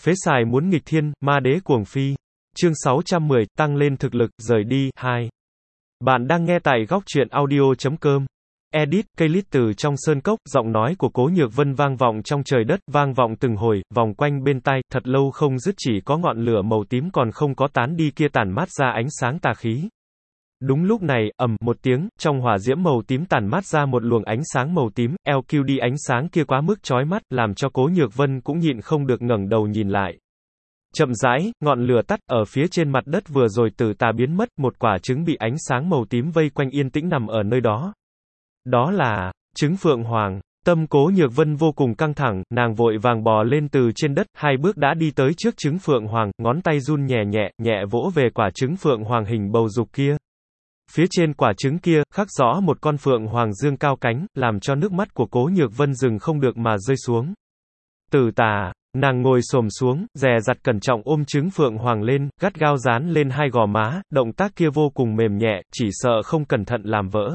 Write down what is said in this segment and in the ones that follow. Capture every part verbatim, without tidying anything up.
Phế xài muốn nghịch thiên, ma đế cuồng phi. Chương sáu trăm mười, tăng lên thực lực, rời đi, hai. Bạn đang nghe tại góc truyện audio chấm com. Edit, cây lít từ trong sơn cốc, giọng nói của Cố Nhược Vân vang vọng trong trời đất, vang vọng từng hồi, vòng quanh bên tai, thật lâu không dứt, chỉ có ngọn lửa màu tím còn không có tán đi kia tản mát ra ánh sáng tà khí. Đúng lúc này, ầm, một tiếng, trong hỏa diễm màu tím tản mát ra một luồng ánh sáng màu tím, lờ quy đê ánh sáng kia quá mức chói mắt, làm cho Cố Nhược Vân cũng nhịn không được ngẩng đầu nhìn lại. Chậm rãi, ngọn lửa tắt, ở phía trên mặt đất vừa rồi từ tà biến mất, một quả trứng bị ánh sáng màu tím vây quanh yên tĩnh nằm ở nơi đó. Đó là trứng Phượng Hoàng. Tâm Cố Nhược Vân vô cùng căng thẳng, nàng vội vàng bò lên từ trên đất, hai bước đã đi tới trước trứng Phượng Hoàng, ngón tay run nhẹ nhẹ, nhẹ vỗ về quả trứng Phượng Hoàng hình bầu dục kia. Phía trên quả trứng kia, khắc rõ một con Phượng Hoàng dương cao cánh, làm cho nước mắt của Cố Nhược Vân dừng không được mà rơi xuống. Tử tà, nàng ngồi xổm xuống, dè dặt cẩn trọng ôm trứng Phượng Hoàng lên, gắt gao dán lên hai gò má, động tác kia vô cùng mềm nhẹ, chỉ sợ không cẩn thận làm vỡ.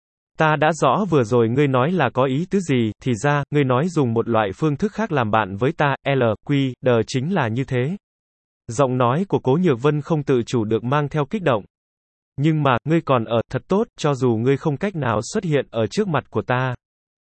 Ta đã rõ vừa rồi ngươi nói là có ý tứ gì, thì ra, ngươi nói dùng một loại phương thức khác làm bạn với ta, lờ quy đê chính là như thế. Giọng nói của Cố Nhược Vân không tự chủ được mang theo kích động. Nhưng mà, ngươi còn ở, thật tốt, cho dù ngươi không cách nào xuất hiện ở trước mặt của ta.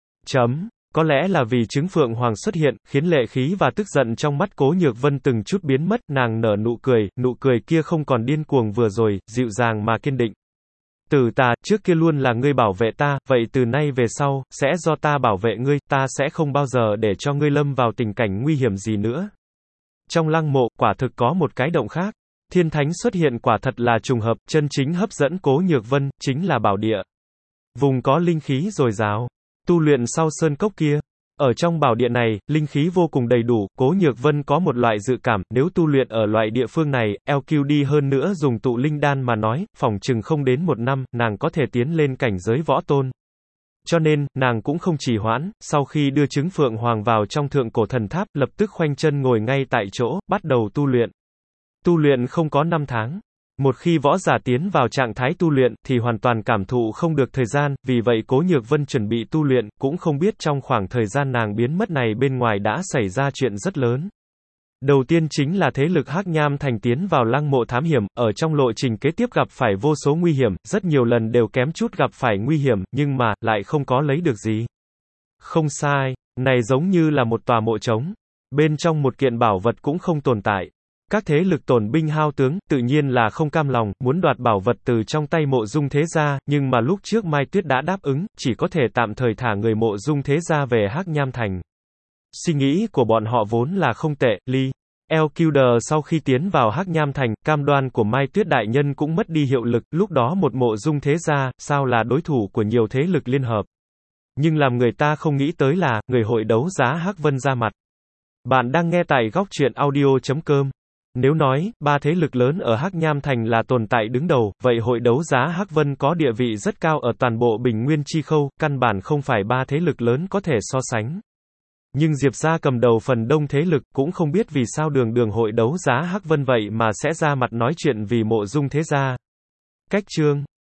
Chấm. Có lẽ là vì trứng Phượng Hoàng xuất hiện, khiến lệ khí và tức giận trong mắt Cố Nhược Vân từng chút biến mất, nàng nở nụ cười, nụ cười kia không còn điên cuồng vừa rồi, dịu dàng mà kiên định. Tử tà, trước kia luôn là ngươi bảo vệ ta, vậy từ nay về sau, sẽ do ta bảo vệ ngươi, ta sẽ không bao giờ để cho ngươi lâm vào tình cảnh nguy hiểm gì nữa. Trong lăng mộ, quả thực có một cái động khác. Thiên thánh xuất hiện quả thật là trùng hợp, chân chính hấp dẫn Cố Nhược Vân, chính là bảo địa. Vùng có linh khí dồi dào. Tu luyện sau sơn cốc kia. Ở trong bảo địa này, linh khí vô cùng đầy đủ, Cố Nhược Vân có một loại dự cảm, nếu tu luyện ở loại địa phương này, lờ quy đê hơn nữa dùng tụ linh đan mà nói, phỏng chừng không đến một năm, nàng có thể tiến lên cảnh giới võ tôn. Cho nên, nàng cũng không trì hoãn, sau khi đưa trứng Phượng Hoàng vào trong thượng cổ thần tháp, lập tức khoanh chân ngồi ngay tại chỗ, bắt đầu tu luyện. Tu luyện không có năm tháng. Một khi võ giả tiến vào trạng thái tu luyện, thì hoàn toàn cảm thụ không được thời gian, vì vậy Cố Nhược Vân chuẩn bị tu luyện, cũng không biết trong khoảng thời gian nàng biến mất này bên ngoài đã xảy ra chuyện rất lớn. Đầu tiên chính là thế lực Hắc Nham Thành tiến vào lăng mộ thám hiểm, ở trong lộ trình kế tiếp gặp phải vô số nguy hiểm, rất nhiều lần đều kém chút gặp phải nguy hiểm, nhưng mà, lại không có lấy được gì. Không sai, này giống như là một tòa mộ trống. Bên trong một kiện bảo vật cũng không tồn tại. Các thế lực tổn binh hao tướng, tự nhiên là không cam lòng, muốn đoạt bảo vật từ trong tay Mộ Dung Thế Gia, nhưng mà lúc trước Mai Tuyết đã đáp ứng, chỉ có thể tạm thời thả người Mộ Dung Thế Gia về Hắc Nham Thành. Suy nghĩ của bọn họ vốn là không tệ, Ly. lờ quy đê sau khi tiến vào Hắc Nham Thành, cam đoan của Mai Tuyết đại nhân cũng mất đi hiệu lực, lúc đó một Mộ Dung Thế Gia, sao là đối thủ của nhiều thế lực liên hợp. Nhưng làm người ta không nghĩ tới là, người hội đấu giá Hắc Vân ra mặt. Bạn đang nghe tại góc truyện audio chấm com. Nếu nói, ba thế lực lớn ở Hắc Nham Thành là tồn tại đứng đầu, vậy hội đấu giá Hắc Vân có địa vị rất cao ở toàn bộ Bình Nguyên Chi Khâu, căn bản không phải ba thế lực lớn có thể so sánh. Nhưng Diệp gia cầm đầu phần đông thế lực, cũng không biết vì sao đường đường hội đấu giá Hắc Vân vậy mà sẽ ra mặt nói chuyện vì Mộ Dung Thế Gia. Cách chương